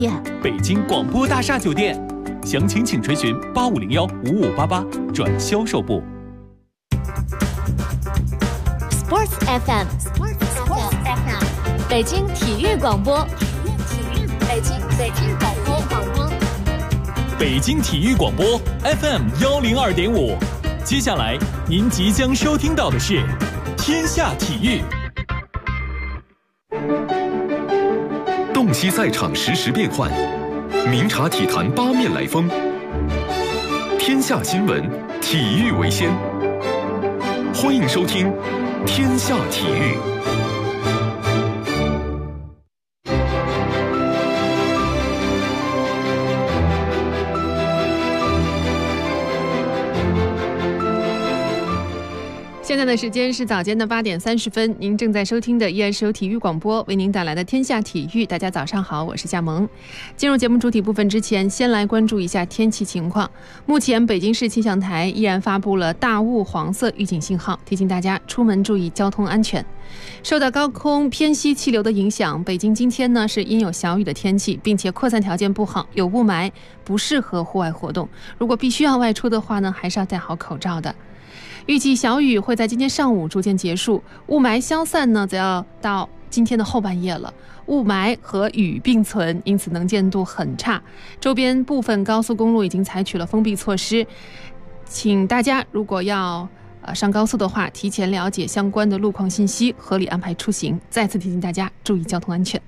北京广播大厦酒店，详情请垂询85015588转销售部。 Sports FM， 北京体育广播，北京广播， 北京体育广播 FM 102.5。接下来您即将收听到的是天下体育。 洞悉赛场实时变幻，明察体坛八面来风。天下新闻，体育为先。欢迎收听天下体育。 现在的时间是早间的8点30分，您正在收听的依然是由体育广播为您带来的天下体育。大家早上好，我是夏萌。进入节目主体部分之前，先来关注一下天气情况。目前北京市气象台依然发布了大雾黄色预警信号，提醒大家出门注意交通安全。受到高空偏西气流的影响，北京今天呢是阴有小雨的天气，并且扩散条件不好，有雾霾，不适合户外活动。如果必须要外出的话呢，还是要戴好口罩的。预计小雨会在今天上午逐渐结束，雾霾消散呢，则要到今天的后半夜了。雾霾和雨并存，因此能见度很差。周边部分高速公路已经采取了封闭措施，请大家如果要上高速的话，提前了解相关的路况信息，合理安排出行。再次提醒大家注意交通安全。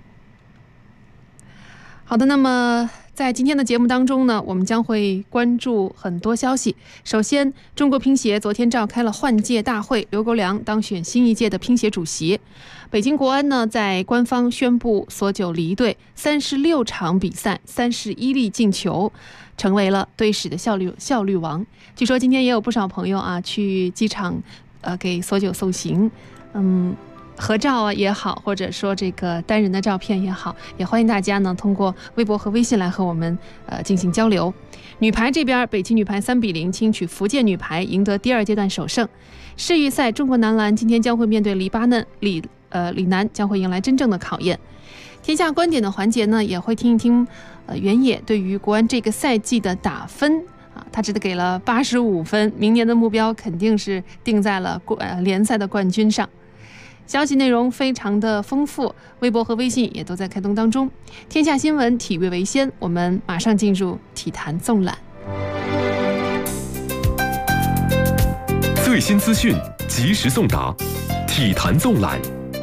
好的，那么在今天的节目当中呢，我们将会关注很多消息。首先，中国乒协昨天召开了换届大会，刘国梁当选新一届的乒协主席。北京国安呢，在官方宣布索9离队，36场比赛31粒进球，成为了队史的效率王。据说今天也有不少朋友去机场给索9送行，合照也好，或者说这个单人的照片也好，也欢迎大家呢通过微博和微信来和我们进行交流。女排这边，北京女排3比0轻取福建女排，赢得第2阶段首胜。世预赛，中国男篮今天将会面对黎巴嫩，李楠将会迎来真正的考验。天下观点的环节呢，也会听一听原野对于国安这个赛季的打分。他只给了85分，明年的目标肯定是定在了联赛的冠军上。消息内容非常的丰富，微博和微信也都在开通当中。天下新闻，体育为先，我们马上进入体坛纵览。 最新资讯，及时送达，体坛纵览。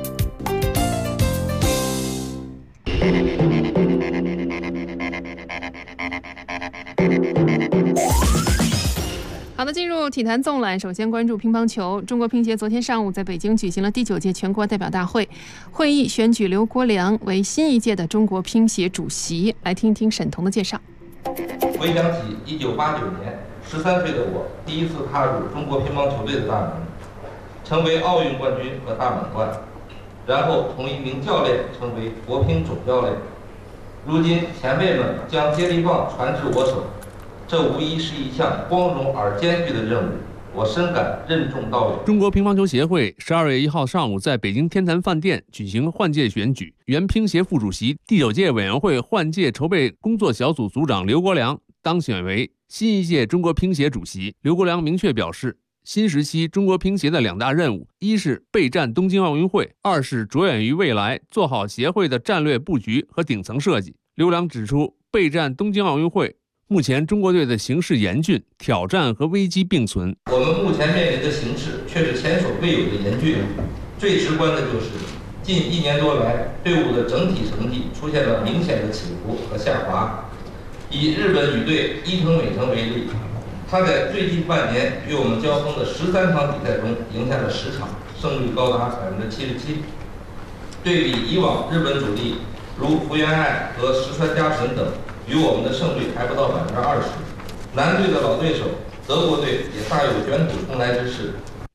好的，进入体坛纵览，首先关注乒乓球。中国乒协昨天上午在北京举行了第9届全国代表大会，会议选举刘国梁为新一届的中国乒协主席。来听听沈彤的介绍。 回想起1989年13岁的我第一次踏入中国乒乓球队的大门，成为奥运冠军和大满贯，然后从一名教练成为国乒总教练。如今前辈们将接力棒传至我手，这无疑是一项光荣而艰巨的任务，我深感任重道远。 中国乒乓球协会12月1号上午在北京天坛饭店举行换届选举，原乒协副主席、第9届委员会换届筹备工作小组组长刘国梁当选为新一届中国乒协主席。刘国梁明确表示，新时期中国乒协的2大任务，一是备战东京奥运会，二是着眼于未来，做好协会的战略布局和顶层设计。刘梁指出，备战东京奥运会，目前中国队的形势严峻，挑战和危机并存。 我们目前面临的形势却是前所未有的严峻，最直观的就是近1年多来，队伍的整体成绩出现了明显的起伏和下滑。以日本女队伊藤美诚为例，她在最近半年与我们交锋的13场比赛中赢下了10场，胜率高达77%。对比以往日本主力如福原爱和石川佳纯等，与我们的胜率还不到20%。男队的老对手德国队也大有卷土重来之势。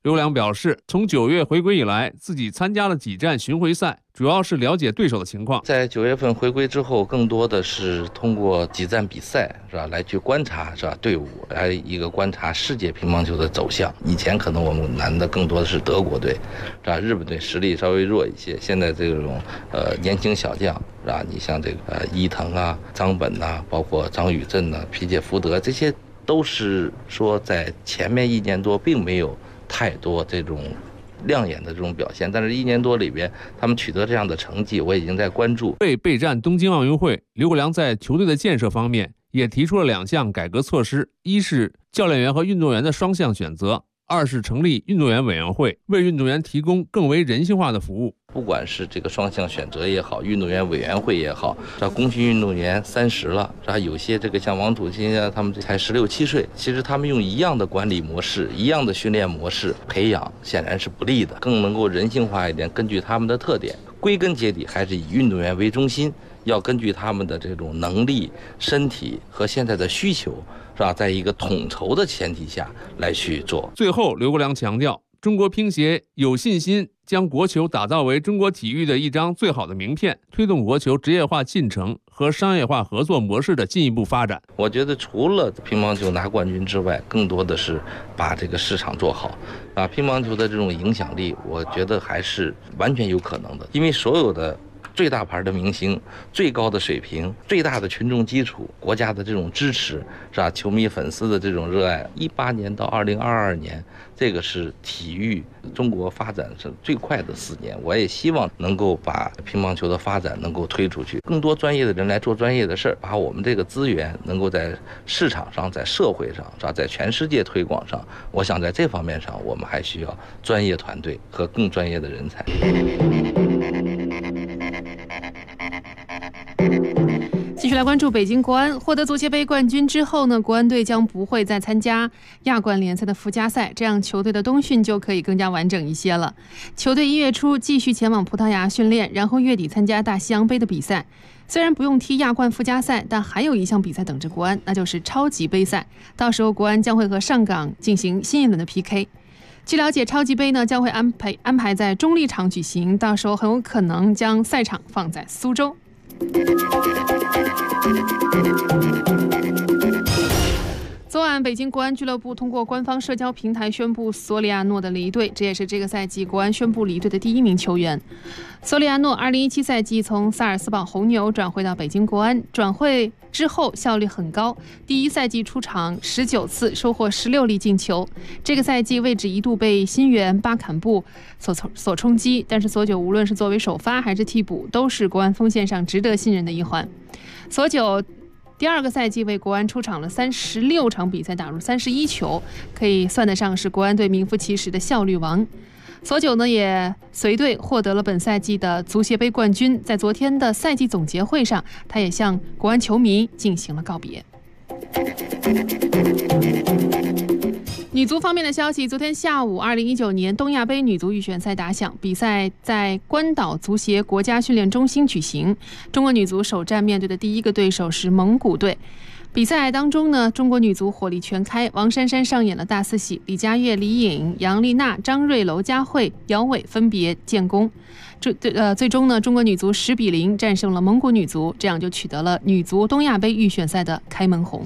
刘良表示，从9月回归以来，自己参加了几站巡回赛，主要是了解对手的情况。 在9月份回归之后，更多的是通过几站比赛，是吧，来去观察，是吧，队伍，还有一个观察世界乒乓球的走向。以前可能我们难的更多的是德国队，是吧，日本队实力稍微弱一些。现在这种年轻小将，是吧，你像这个伊藤啊、张本啊，包括张宇镇啊、皮切福德，这些都是说在前面1年多并没有太多这种亮眼的这种表现，但是1年多里边他们取得这样的成绩，我已经在关注。 为备战东京奥运会，刘国梁在球队的建设方面也提出了2项改革措施：一是教练员和运动员的双向选择；2是成立运动员委员会，为运动员提供更为人性化的服务。 不管是这个双向选择也好，运动员委员会也好，这功勋运动员30了，是吧？有些这个像王土钦啊，他们才16、17岁，其实他们用一样的管理模式、一样的训练模式培养，显然是不利的。更能够人性化一点，根据他们的特点，归根结底还是以运动员为中心，要根据他们的这种能力、身体和现在的需求，是吧？在一个统筹的前提下来去做。 最后，刘国梁强调，中国乒协有信心将国球打造为中国体育的一张最好的名片，推动国球职业化进程和商业化合作模式的进一步发展。 我觉得除了乒乓球拿冠军之外，更多的是把这个市场做好，啊，乒乓球的这种影响力，我觉得还是完全有可能的，因为所有的最大牌的明星、最高的水平、最大的群众基础、国家的这种支持，是吧？球迷粉丝的这种热爱，18年到2022年，这个是体育中国发展是最快的4年。我也希望能够把乒乓球的发展能够推出去，更多专业的人来做专业的事儿，把我们这个资源能够在市场上、在社会上，是吧？在全世界推广上。我想在这方面上，我们还需要专业团队和更专业的人才。 继续来关注北京国安。获得足协杯冠军之后呢，国安队将不会再参加亚冠联赛的附加赛，这样球队的冬训就可以更加完整一些了。球队1月初继续前往葡萄牙训练，然后月底参加大西洋杯的比赛。虽然不用踢亚冠附加赛，但还有一项比赛等着国安，那就是超级杯赛。到时候国安将会和上港进行新一轮的 PK。据了解，超级杯呢将会安排在中立场举行，到时候很有可能将赛场放在苏州。昨晚，北京国安俱乐部通过官方社交平台宣布索里亚诺的离队，这也是这个赛季国安宣布离队的第1名球员。索里亚诺2017赛季从萨尔斯堡红牛转会到北京国安，转会之后效率很高，第1赛季出场19次，收获16粒进球。这个赛季位置一度被新援巴坎布所冲击，但是索九无论是作为首发还是替补，都是国安锋线上值得信任的一环。索九第2个赛季为国安出场了36场比赛，打入31球，可以算得上是国安队名副其实的效率王。索九呢也随队获得了本赛季的足协杯冠军，在昨天的赛季总结会上，他也向国安球迷进行了告别。女足方面的消息，昨天下午2019年东亚杯女足预选赛打响，比赛在关岛足协国家训练中心举行。中国女足首战面对的第1个对手是蒙古队。比赛当中呢，中国女足火力全开，王珊珊上演了大四喜，李佳悦、李颖、杨丽娜、张睿、娄佳慧、姚伟分别建功。最终呢，中国女足10比0战胜了蒙古女足，这样就取得了女足东亚杯预选赛的开门红。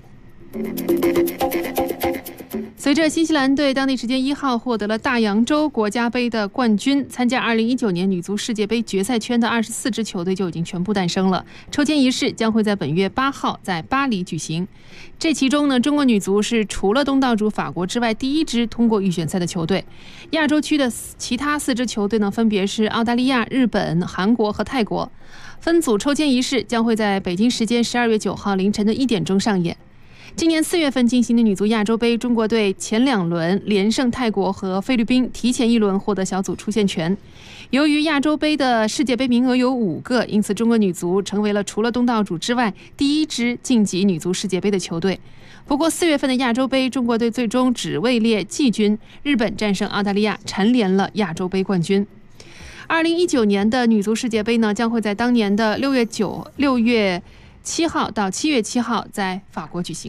随着新西兰队当地时间1号获得了大洋洲国家杯的冠军，参加2019年女足世界杯决赛圈的24支球队就已经全部诞生了。抽签仪式将会在本月8号在巴黎举行。这其中呢，中国女足是除了东道主法国之外第1支通过预选赛的球队。亚洲区的其他4支球队呢，分别是澳大利亚、日本、韩国和泰国。分组抽签仪式将会在北京时间12月9号凌晨的1点钟上演。今年4月份进行的女足亚洲杯，中国队前2轮连胜泰国和菲律宾，提前1轮获得小组出线权。由于亚洲杯的世界杯名额有5个，因此中国女足成为了除了东道主之外第1支晋级女足世界杯的球队。不过4月份的亚洲杯，中国队最终只位列季军，日本战胜澳大利亚，蝉联了亚洲杯冠军。2019年的女足世界杯呢，将会在当年的6月7号到7月7号在法国举行。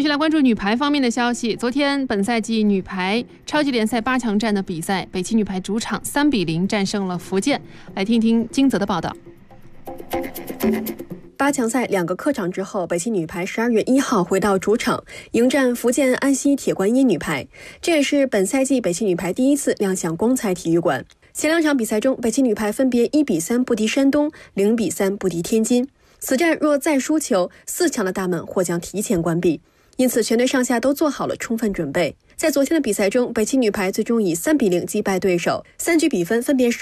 续来关注女排方面的消息。昨天本赛季女排超级联赛8强战的比赛，北汽女排主场3-0战胜了福建。来听听金泽的报道。 8强赛2个客场之后，北汽女排12月1号回到主场迎战福建安溪铁观音女排，这也是本赛季北汽女排第一次亮相光彩体育馆。前2场比赛中，北汽女排分别1-3不敌山东，0-3不敌天津。此战若再输球，4强的大门或将提前关闭，因此全队上下都做好了充分准备。在昨天的比赛中，北汽女排最终以3-0击败对手，3局比分分别是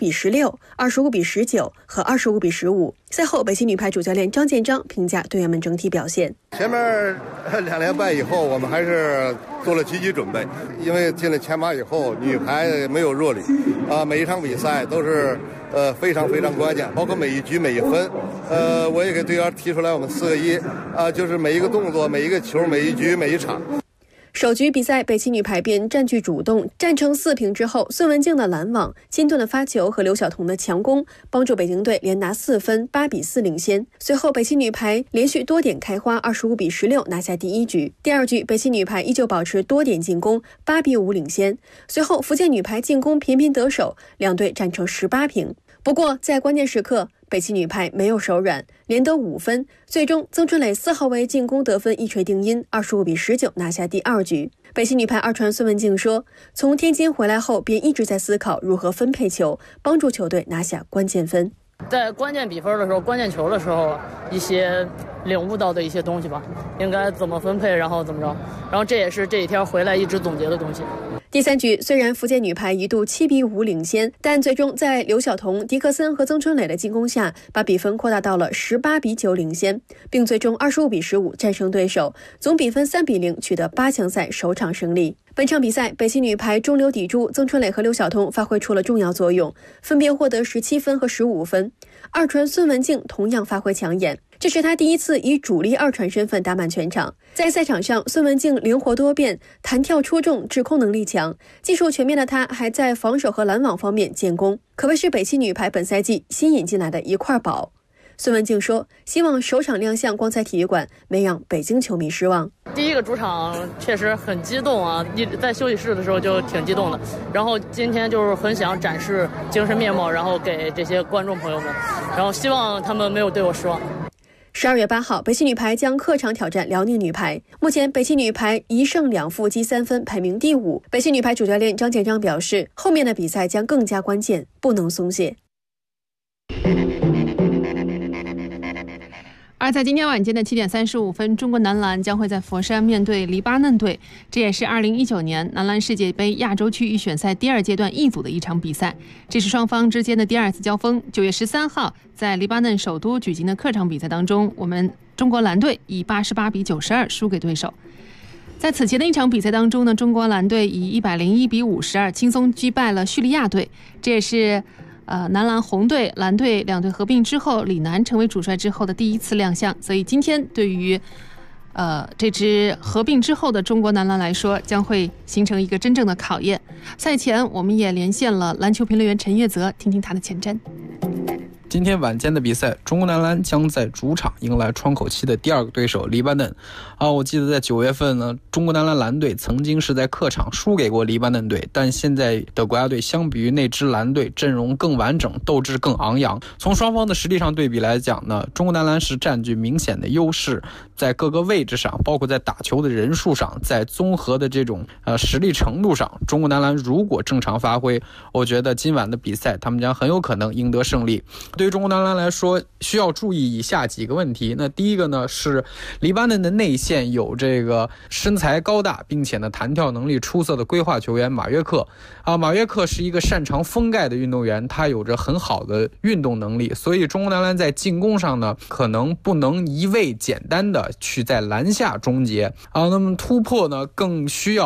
25-16、25-19和25-15。赛后，北汽女排主教练张建章评价队员们整体表现： 前面2连败以后，我们还是做了积极准备，因为进了前8以后，女排没有弱旅每一场比赛都是非常非常关键，包括每一局每一分。我也给队员提出来我们4个1就是每一个动作、每一个球、每一局、每一场。 首局比赛，北汽女排便占据主动，战成4平之后，孙文静的拦网、金盾的发球和刘晓彤的强攻，帮助北京队连拿4分，8-4领先。随后，北汽女排连续多点开花，25-16拿下第1局。第2局，北汽女排依旧保持多点进攻，8-5领先。随后，福建女排进攻频频得手，两队战成18平。不过，在关键时刻，北汽女排没有手软，连得5分，最终曾春蕾4号位进攻得分一锤定音，25-19拿下第2局。北汽女排2传孙文静说，从天津回来后便一直在思考如何分配球，帮助球队拿下关键分。 在关键比分的时候、关键球的时候，一些领悟到的一些东西吧，应该怎么分配，然后怎么着，然后这也是这几天回来一直总结的东西。 第3局，虽然福建女排一度7-5领先，但最终在刘晓彤、迪克森和曾春蕾的进攻下，把比分扩大到了18-9领先，并最终25-15战胜对手，总比分3-0取得8强赛首场胜利。本场比赛，北汽女排中流砥柱，曾春蕾和刘晓彤发挥出了重要作用，分别获得17分和15分。2传孙文静同样发挥抢眼，这是她第一次以主力2传身份打满全场。在赛场上，孙文静灵活多变，弹跳出众，制空能力强，技术全面的她还在防守和拦网方面建功，可谓是北汽女排本赛季新引进来的一块宝。孙文静说，希望首场亮相光彩体育馆没让北京球迷失望。 第一个主场确实很激动啊，在休息室的时候就挺激动的，然后今天就是很想展示精神面貌，然后给这些观众朋友们，然后希望他们没有对我失望。 12月8号，北汽女排将客场挑战辽宁女排。目前，北汽女排1胜2负积3分，排名第5。北汽女排主教练张建章表示，后面的比赛将更加关键，不能松懈。 而在今天晚间的7点35分，中国男篮将会在佛山面对黎巴嫩队，这也是2019年男篮世界杯亚洲区预选赛第2阶段 E 组的一场比赛，这是双方之间的第2次交锋。9月13号在黎巴嫩首都举行的客场比赛当中，我们中国篮队以88-92输给对手。在此前的一场比赛当中呢，中国篮队以101-52轻松击败了叙利亚队，这也是男篮红队、蓝队两队合并之后，李楠成为主帅之后的第1次亮相。所以今天对于这支合并之后的中国男篮来说，将会形成一个真正的考验。赛前我们也连线了篮球评论员陈月泽，听听他的前瞻。 今天晚间的比赛，中国男篮将在主场迎来窗口期的第2个对手黎巴嫩。我记得在9月份呢，中国男篮蓝队曾经是在客场输给过黎巴嫩队，但现在的国家队相比于那支蓝队阵容更完整，斗志更昂扬。从双方的实力上对比来讲呢，中国男篮是占据明显的优势，在各个位置上，包括在打球的人数上，在综合的这种实力程度上，中国男篮如果正常发挥，我觉得今晚的比赛他们将很有可能赢得胜利。对于中国男篮来说，需要注意以下几个问题。那第一个呢，是黎巴嫩的内线有这个身材高大并且呢弹跳能力出色的规划球员马约克。马约克是一个擅长封盖的运动员，他有着很好的运动能力，所以中国男篮在进攻上呢，可能不能一味简单的去在篮下终结那么突破呢，更需要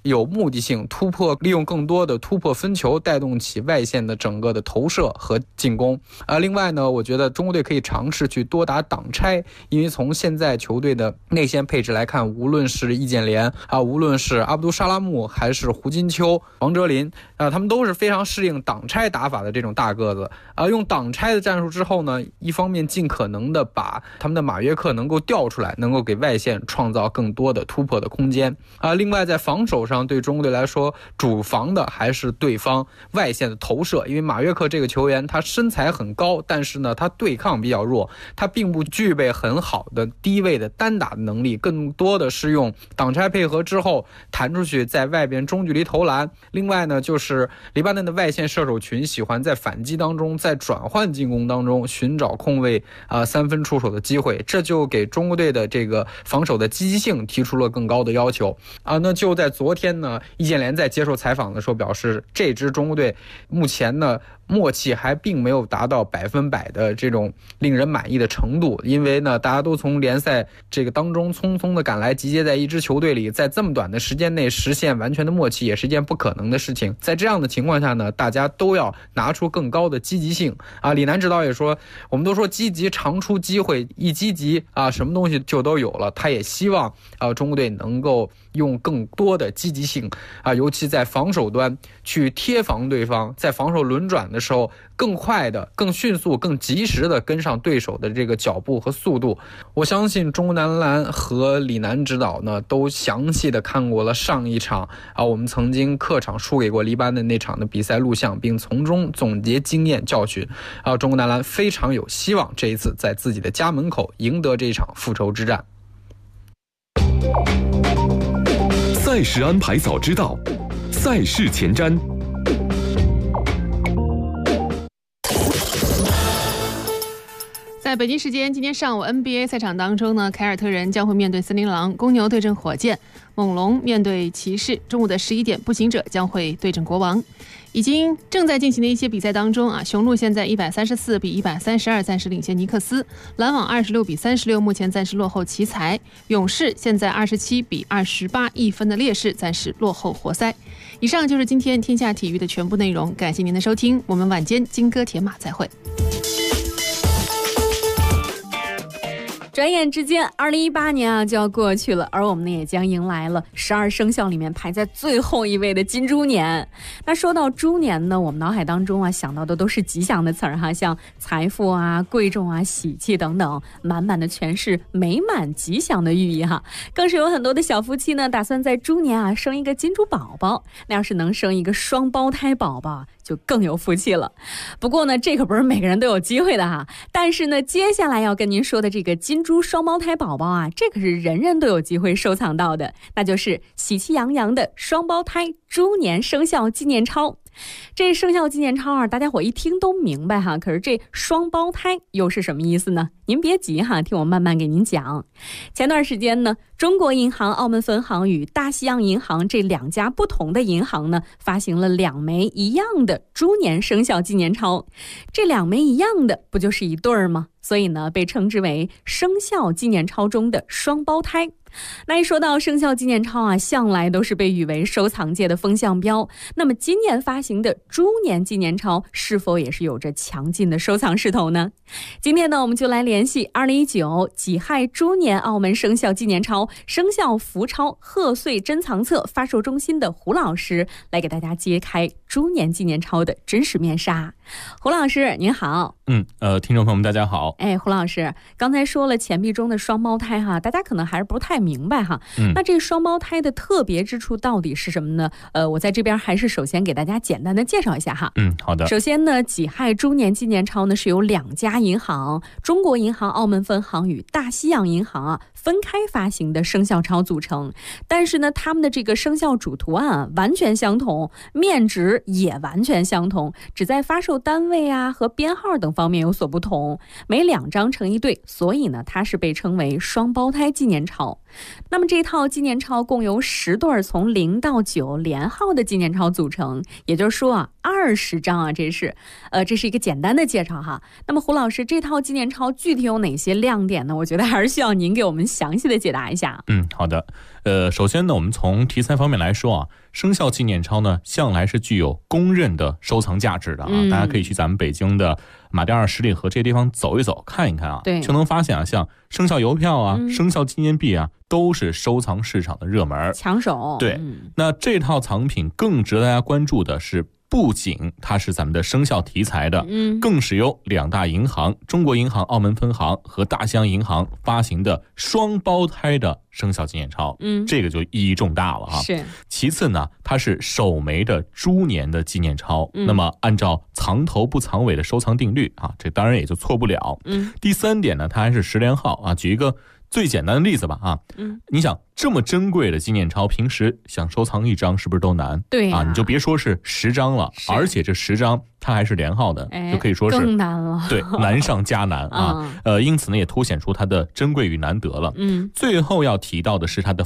有目的性突破，利用更多的突破分球带动起外线的整个的投射和进攻。另外呢，我觉得中国队可以尝试去多打挡拆，因为从现在球队的内线配置来看，无论是易建联无论是阿卜杜沙拉木还是胡金秋、王哲林他们都是非常适应挡拆打法的这种大个子用挡拆的战术之后呢，一方面尽可能的把他们的马约克能够调出来，能够给外线创造更多的突破的空间另外在防守上，对中国队来说主防的还是对方外线的投射，因为马约克这个球员他身材很高，但是呢他对抗比较弱，他并不具备很好的低位的单打的能力，更多的是用挡拆配合之后弹出去在外边中距离投篮。另外呢，就是黎巴嫩的外线射手群喜欢在反击当中，在转换进攻当中寻找空位三分出手的机会，这就给中国队的这个防守的积极性提出了更高的要求那就在昨天呢，易建联在接受采访的时候表示，这支中国队目前呢默契还并没有达到100%的这种令人满意的程度，因为呢大家都从联赛这个当中匆匆的赶来，集结在一支球队里，在这么短的时间内实现完全的默契也是一件不可能的事情。在这样的情况下呢，大家都要拿出更高的积极性李楠指导也说，我们都说积极常出机会，一积极什么东西就都有了。他也希望中国队能够用更多的积极性尤其在防守端去贴防对方，在防守轮转的时候更快的、更迅速、更及时的跟上对手的这个脚步和速度。我相信中国男篮和李楠指导呢都详细的看过了上一场我们曾经客场输给过黎巴嫩那场的比赛录像，并从中总结经验教训中国男篮非常有希望这一次在自己的家门口赢得这场复仇之战。 赛事安排早知道，赛事前瞻。 在北京时间今天上午 NBA 赛场当中呢，凯尔特人将会面对森林狼，公牛对阵火箭，猛龙面对骑士。中午的11点，步行者将会对阵国王。已经正在进行的一些比赛当中雄鹿现在134比132暂时领先尼克斯，篮网26比36目前暂时落后奇才，勇士现在27比28一分的劣势暂时落后活塞。以上就是今天天下体育的全部内容，感谢您的收听，我们晚间金戈铁马再会。 转眼之间2018年就要过去了，而我们呢也将迎来了12生肖里面排在最后一位的金猪年。那说到猪年呢，我们脑海当中想到的都是吉祥的词儿像财富贵重喜气等等，满满的全是美满吉祥的寓意更是有很多的小夫妻呢打算在猪年生一个金猪宝宝，那要是能生一个双胞胎宝宝就更有福气了。不过呢，这可不是每个人都有机会的但是呢，接下来要跟您说的这个金猪双胞胎宝宝这可是人人都有机会收藏到的，那就是喜气洋洋的双胞胎猪年生肖纪念钞。这生肖纪念钞大家伙一听都明白可是这双胞胎又是什么意思呢？您别急听我慢慢给您讲。前段时间呢，中国银行澳门分行与大西洋银行这两家不同的银行呢，发行了2枚一样的猪年生肖纪念钞。这2枚一样的不就是一对儿吗？所以呢，被称之为生肖纪念钞中的双胞胎。那一说到生肖纪念钞向来都是被誉为收藏界的风向标。那么今年发行的猪年纪念钞是否也是有着强劲的收藏势头呢？今天呢，我们就来联系2019己亥猪年澳门生肖纪念钞生肖福钞贺岁珍藏册发售中心的胡老师，来给大家揭开猪年纪念钞的真实面纱。胡老师您好。 听众朋友们大家好。 胡老师刚才说了钱币中的双胞胎大家可能还是不太明白那这双胞胎的特别之处到底是什么呢？我在这边还是首先给大家简单的介绍一下好的。 首先呢，己亥猪年纪念钞呢是由2家银行，中国银行澳门分行与大西洋银行分开发行的生肖钞组成，但是呢，他们的这个生肖主图案完全相同，面值也完全相同，只在发售单位和编号等方面有所不同，每2张成一对，所以呢，它是被称为双胞胎纪念钞。那么这套纪念钞共由10对从0到9连号的纪念钞组成，也就是说20张这是一个简单的介绍那么胡老师，这套纪念钞具体有哪些亮点呢？我觉得还是需要您给我们详细的解答一下。 好的。首先呢，我们从题材方面来说啊，生肖纪念钞呢向来是具有公认的收藏价值的啊。大家可以去咱们北京的马甸二、十里河这些地方走一走，看一看啊， 对， 就能发现啊，像生肖邮票啊、生肖纪念币啊，都是收藏市场的热门抢手。 对，那这套藏品更值得大家关注的是，不仅它是咱们的生肖题材的，更是由2大银行中国银行澳门分行和大西洋银行发行的双胞胎的生肖纪念钞，这个就意义重大了哈。 是。 其次呢，它是首枚的猪年的纪念钞，那么按照藏头不藏尾的收藏定律啊，这当然也就错不了。第3点呢，它还是10连号啊。举一个最简单的例子吧啊，你想这么珍贵的纪念钞，平时想收藏1张是不是都难？ 对啊，你就别说是10张了，而且这10张它还是连号的，就可以说是更难了。 对，难上加难啊。因此呢，也凸显出它的珍贵与难得了。最后要提到的是它的